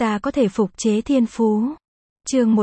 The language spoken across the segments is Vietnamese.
ta có thể phục chế thiên phú. Chương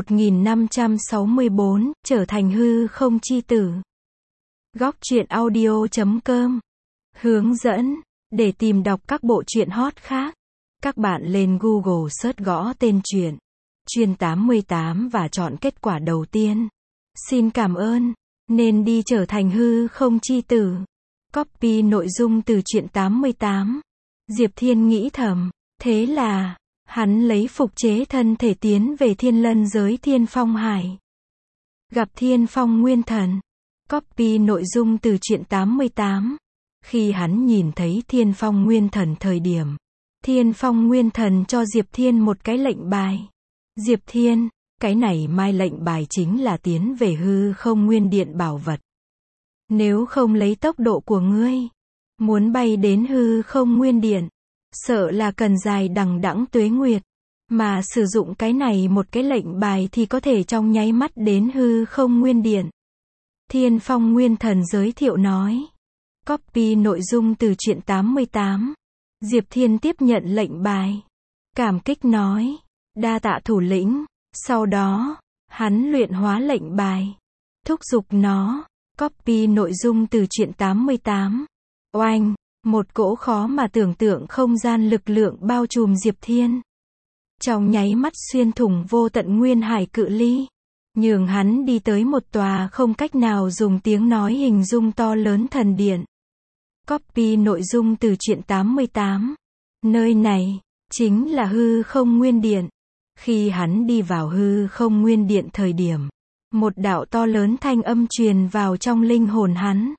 1564, trở thành hư không chi tử. Góc truyện audio.com. Hướng dẫn, để tìm đọc các bộ truyện hot khác, các bạn lên Google search gõ tên truyện Chuyên 88 và chọn kết quả đầu tiên. Xin cảm ơn, nên đi trở thành hư không chi tử. Copy nội dung từ truyện 88. Diệp Thiên nghĩ thầm, thế là hắn lấy phục chế thân thể tiến về Thiên Lân giới Thiên Phong Hải. Gặp Thiên Phong Nguyên Thần. Copy nội dung từ truyện 88. Khi hắn nhìn thấy Thiên Phong Nguyên Thần thời điểm, Thiên Phong Nguyên Thần cho Diệp Thiên một cái lệnh bài. Diệp Thiên, cái này mai lệnh bài chính là tiến về hư không nguyên điện bảo vật. Nếu không lấy tốc độ của ngươi, muốn bay đến hư không nguyên điện, sợ là cần dài đằng đẵng tuế nguyệt. Mà sử dụng cái này một cái lệnh bài thì có thể trong nháy mắt đến hư không nguyên điện. Thiên Phong Nguyên Thần giới thiệu nói. Copy nội dung từ truyện 88. Diệp Thiên tiếp nhận lệnh bài. Cảm kích nói. Đa tạ thủ lĩnh. Sau đó, hắn luyện hóa lệnh bài. Thúc giục nó. Copy nội dung từ truyện 88. Oanh, một cỗ khó mà tưởng tượng không gian lực lượng bao trùm Diệp Thiên. Trong nháy mắt xuyên thủng vô tận nguyên hải cự ly. Nhường hắn đi tới một tòa không cách nào dùng tiếng nói hình dung to lớn thần điện. Copy nội dung từ truyện 88. Nơi này, chính là hư không nguyên điện. Khi hắn đi vào hư không nguyên điện thời điểm, một đạo to lớn thanh âm truyền vào trong linh hồn hắn.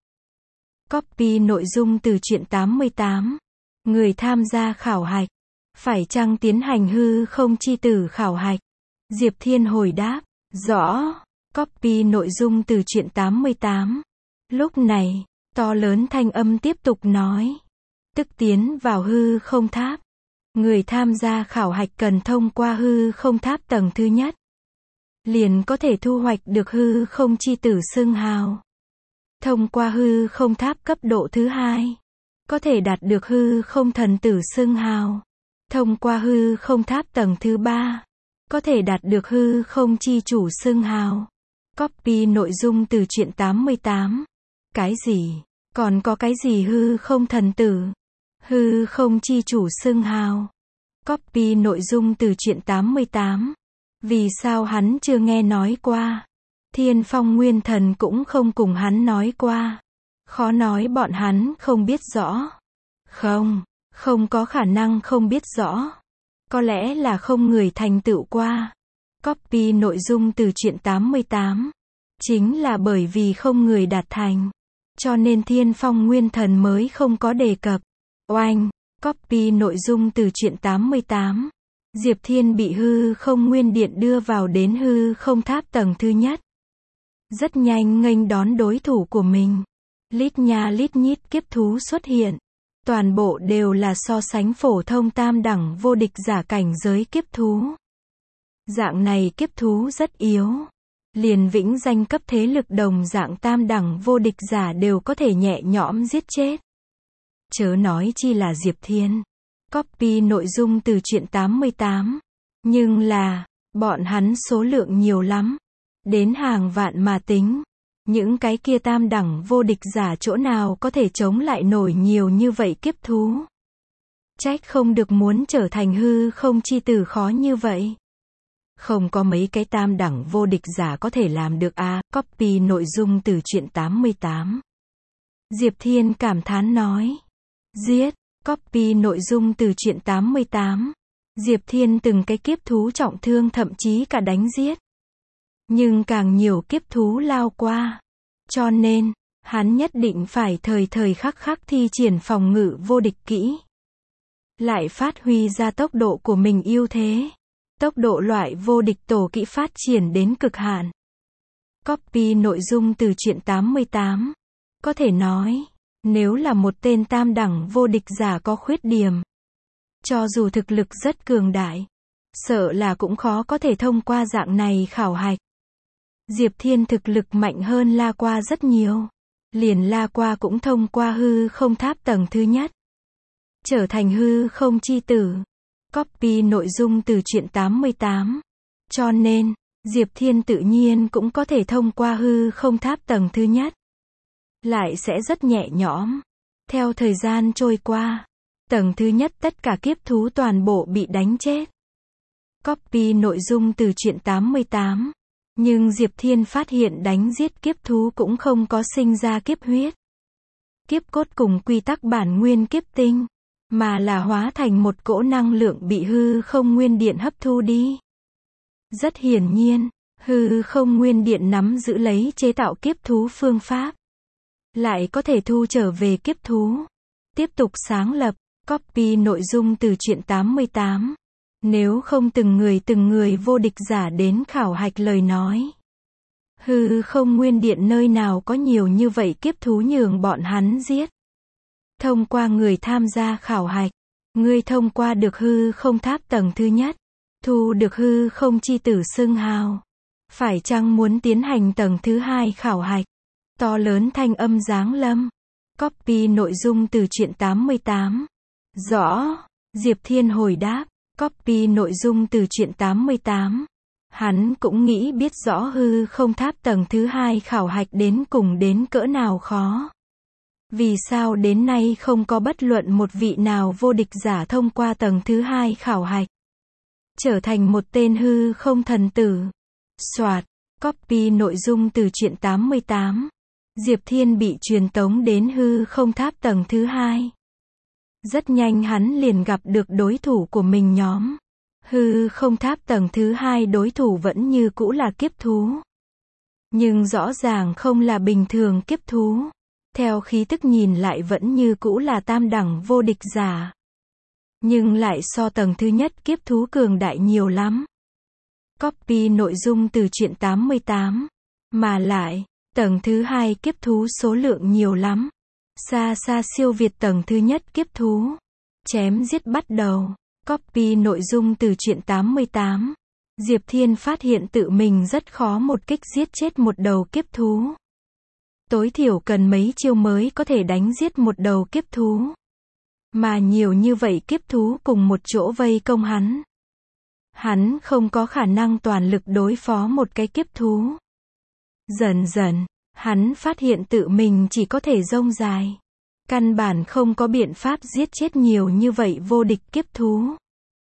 Copy nội dung từ truyện 88. Người tham gia khảo hạch, phải chăng tiến hành hư không chi tử khảo hạch? Diệp Thiên hồi đáp, rõ. Copy nội dung từ truyện 88. Lúc này, to lớn thanh âm tiếp tục nói. Tức tiến vào hư không tháp. Người tham gia khảo hạch cần thông qua hư không tháp tầng thứ nhất, liền có thể thu hoạch được hư không chi tử xưng hào. Thông qua hư không tháp cấp độ thứ hai, có thể đạt được hư không thần tử xưng hào. Thông qua hư không tháp tầng thứ ba, có thể đạt được hư không chi chủ xưng hào. Copy nội dung từ truyện 88. Cái gì? Còn có cái gì hư không thần tử? Hư không chi chủ xưng hào. Copy nội dung từ truyện 88. Vì sao hắn chưa nghe nói qua? Thiên Phong Nguyên Thần cũng không cùng hắn nói qua. Khó nói bọn hắn không biết rõ. Không có khả năng không biết rõ. Có lẽ là không người thành tựu qua. Copy nội dung từ truyện 88. Chính là bởi vì không người đạt thành, cho nên Thiên Phong Nguyên Thần mới không có đề cập. Oanh, copy nội dung từ truyện 88. Diệp Thiên bị hư không nguyên điện đưa vào đến hư không tháp tầng thứ nhất. Rất nhanh nghênh đón đối thủ của mình. Lít nha lít nhít kiếp thú xuất hiện. Toàn bộ đều là so sánh phổ thông tam đẳng vô địch giả cảnh giới kiếp thú. Dạng này kiếp thú rất yếu. Liền vĩnh danh cấp thế lực đồng dạng tam đẳng vô địch giả đều có thể nhẹ nhõm giết chết. Chớ nói chi là Diệp Thiên. Copy nội dung từ truyện 88. Nhưng là, bọn hắn số lượng nhiều lắm. Đến hàng vạn mà tính. Những cái kia tam đẳng vô địch giả chỗ nào có thể chống lại nổi nhiều như vậy kiếp thú. Trách không được muốn trở thành hư không chi tử khó như vậy. Không có mấy cái tam đẳng vô địch giả có thể làm được a. Copy nội dung từ truyện 88. Diệp Thiên cảm thán nói. Giết. Copy nội dung từ truyện 88. Diệp Thiên từng cái kiếp thú trọng thương thậm chí cả đánh giết. Nhưng càng nhiều kiếp thú lao qua. Cho nên, hắn nhất định phải thời thời khắc khắc thi triển phòng ngự vô địch kỹ. Lại phát huy ra tốc độ của mình ưu thế. Tốc độ loại vô địch tổ kỹ phát triển đến cực hạn. Copy nội dung từ truyện 88. Có thể nói, nếu là một tên tam đẳng vô địch giả có khuyết điểm, cho dù thực lực rất cường đại, sợ là cũng khó có thể thông qua dạng này khảo hạch. Diệp Thiên thực lực mạnh hơn La Qua rất nhiều. Liền La Qua cũng thông qua hư không tháp tầng thứ nhất, trở thành hư không chi tử. Copy nội dung từ truyện 88. Cho nên, Diệp Thiên tự nhiên cũng có thể thông qua hư không tháp tầng thứ nhất. Lại sẽ rất nhẹ nhõm. Theo thời gian trôi qua, tầng thứ nhất tất cả kiếp thú toàn bộ bị đánh chết. Copy nội dung từ truyện 88. Nhưng Diệp Thiên phát hiện đánh giết kiếp thú cũng không có sinh ra kiếp huyết, kiếp cốt cùng quy tắc bản nguyên kiếp tinh, mà là hóa thành một cỗ năng lượng bị hư không nguyên điện hấp thu đi. Rất hiển nhiên, hư không nguyên điện nắm giữ lấy chế tạo kiếp thú phương pháp, lại có thể thu trở về kiếp thú, tiếp tục sáng lập. Copy nội dung từ truyện 88. Nếu không từng người vô địch giả đến khảo hạch lời nói, hư không nguyên điện nơi nào có nhiều như vậy kiếp thú nhường bọn hắn giết. Thông qua người tham gia khảo hạch, ngươi thông qua được hư không tháp tầng thứ nhất, thu được hư không chi tử xưng hào. Phải chăng muốn tiến hành tầng thứ hai khảo hạch? To lớn thanh âm giáng lâm. Copy nội dung từ truyện 88. Rõ. Diệp Thiên hồi đáp. Copy nội dung từ truyện 88. Hắn cũng nghĩ biết rõ hư không tháp tầng thứ hai khảo hạch đến cùng đến cỡ nào khó. Vì sao đến nay không có bất luận một vị nào vô địch giả thông qua tầng thứ hai khảo hạch, trở thành một tên hư không thần tử. Soạt. Copy nội dung từ truyện 88. Diệp Thiên bị truyền tống đến hư không tháp tầng thứ hai. Rất nhanh hắn liền gặp được đối thủ của mình nhóm. Hư không tháp tầng thứ hai đối thủ vẫn như cũ là kiếp thú. Nhưng rõ ràng không là bình thường kiếp thú. Theo khí tức nhìn lại vẫn như cũ là tam đẳng vô địch giả. Nhưng lại so tầng thứ nhất kiếp thú cường đại nhiều lắm. Copy nội dung từ truyện 88. Mà lại, tầng thứ hai kiếp thú số lượng nhiều lắm. Xa xa siêu việt tầng thứ nhất kiếp thú. Chém giết bắt đầu. Copy nội dung từ truyện 88. Diệp Thiên phát hiện tự mình rất khó một kích giết chết một đầu kiếp thú. Tối thiểu cần mấy chiêu mới có thể đánh giết một đầu kiếp thú. Mà nhiều như vậy kiếp thú cùng một chỗ vây công hắn. Hắn không có khả năng toàn lực đối phó một cái kiếp thú. Dần dần, hắn phát hiện tự mình chỉ có thể rông dài. Căn bản không có biện pháp giết chết nhiều như vậy vô địch kiếp thú.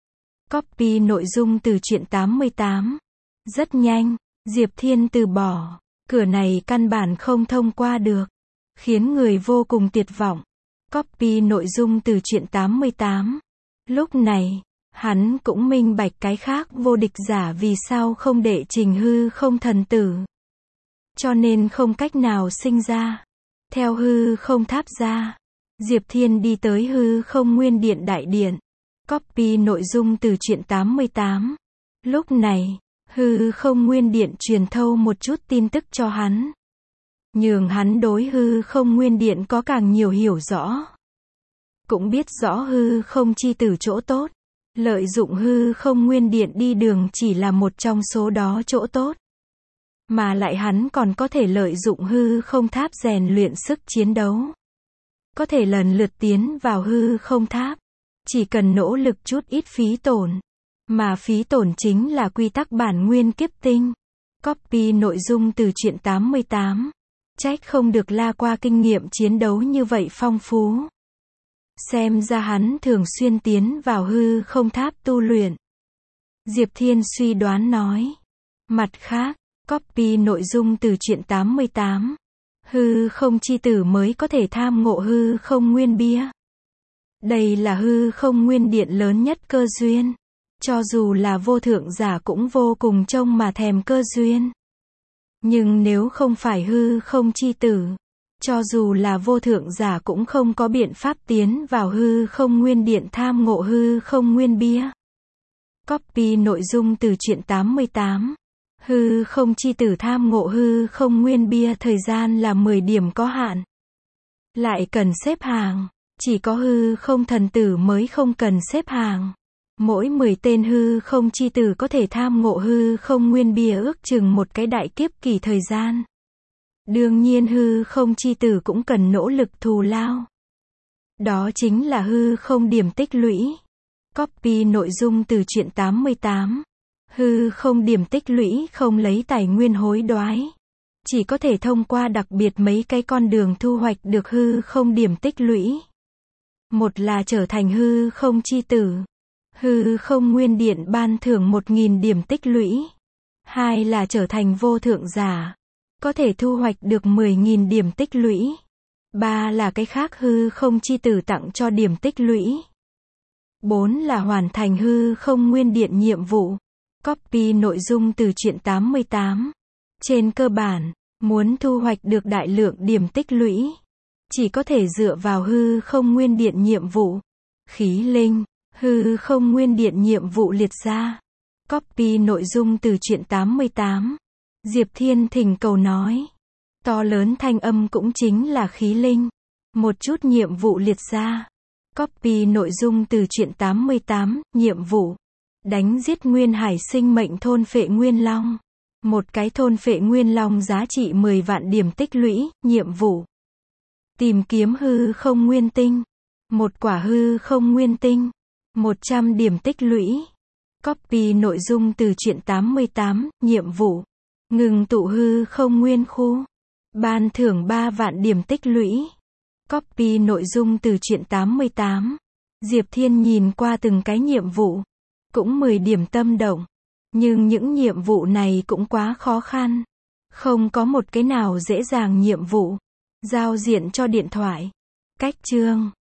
Copy nội dung từ truyện 88. Rất nhanh, Diệp Thiên từ bỏ. Cửa này căn bản không thông qua được. Khiến người vô cùng tuyệt vọng. Copy nội dung từ truyện 88. Lúc này, hắn cũng minh bạch cái khác vô địch giả vì sao không đệ trình hư không thần tử. Cho nên không cách nào sinh ra. Theo hư không tháp ra, Diệp Thiên đi tới hư không nguyên điện đại điện. Copy nội dung từ truyện 88. Lúc này, hư không nguyên điện truyền thâu một chút tin tức cho hắn. Nhường hắn đối hư không nguyên điện có càng nhiều hiểu rõ. Cũng biết rõ hư không chi tử chỗ tốt. Lợi dụng hư không nguyên điện đi đường chỉ là một trong số đó chỗ tốt. Mà lại hắn còn có thể lợi dụng hư không tháp rèn luyện sức chiến đấu. Có thể lần lượt tiến vào hư không tháp. Chỉ cần nỗ lực chút ít phí tổn. Mà phí tổn chính là quy tắc bản nguyên kiếp tinh. Copy nội dung từ truyện 88. Trách không được La Qua kinh nghiệm chiến đấu như vậy phong phú. Xem ra hắn thường xuyên tiến vào hư không tháp tu luyện. Diệp Thiên suy đoán nói. Mặt khác, copy nội dung từ truyện 88. Hư không chi tử mới có thể tham ngộ hư không nguyên bia. Đây là hư không nguyên điện lớn nhất cơ duyên. Cho dù là vô thượng giả cũng vô cùng trông mà thèm cơ duyên. Nhưng nếu không phải hư không chi tử, cho dù là vô thượng giả cũng không có biện pháp tiến vào hư không nguyên điện tham ngộ hư không nguyên bia. Copy nội dung từ truyện 88. Hư không chi tử tham ngộ hư không nguyên bia thời gian là 10 điểm có hạn. Lại cần xếp hàng. Chỉ có hư không thần tử mới không cần xếp hàng. Mỗi 10 tên hư không chi tử có thể tham ngộ hư không nguyên bia ước chừng một cái đại kiếp kỳ thời gian. Đương nhiên hư không chi tử cũng cần nỗ lực thù lao. Đó chính là hư không điểm tích lũy. Copy nội dung từ truyện 88. Hư không điểm tích lũy không lấy tài nguyên hối đoái. Chỉ có thể thông qua đặc biệt mấy cái con đường thu hoạch được hư không điểm tích lũy. Một là trở thành hư không chi tử. Hư không nguyên điện ban thưởng 1.000 điểm tích lũy. Hai là trở thành vô thượng giả. Có thể thu hoạch được 10.000 điểm tích lũy. Ba là cái khác hư không chi tử tặng cho điểm tích lũy. 4 là hoàn thành hư không nguyên điện nhiệm vụ. Copy nội dung từ truyện 88. Trên cơ bản, muốn thu hoạch được đại lượng điểm tích lũy, chỉ có thể dựa vào hư không nguyên điện nhiệm vụ. Khí linh, hư không nguyên điện nhiệm vụ liệt ra. Copy nội dung từ truyện 88. Diệp Thiên thỉnh cầu nói. To lớn thanh âm cũng chính là khí linh. Một chút nhiệm vụ liệt ra. Copy nội dung từ truyện 88, nhiệm vụ. Đánh giết nguyên hải sinh mệnh thôn phệ nguyên long. Một cái thôn phệ nguyên long giá trị 10 vạn điểm tích lũy, nhiệm vụ. Tìm kiếm hư không nguyên tinh. Một quả hư không nguyên tinh. 100 điểm tích lũy. Copy nội dung từ truyện 88, nhiệm vụ. Ngừng tụ hư không nguyên khu. Ban thưởng 3 vạn điểm tích lũy. Copy nội dung từ truyện 88. Diệp Thiên nhìn qua từng cái nhiệm vụ. Cũng 10 điểm tâm động. Nhưng những nhiệm vụ này cũng quá khó khăn. Không có một cái nào dễ dàng nhiệm vụ. Giao diện cho điện thoại. Cách chương.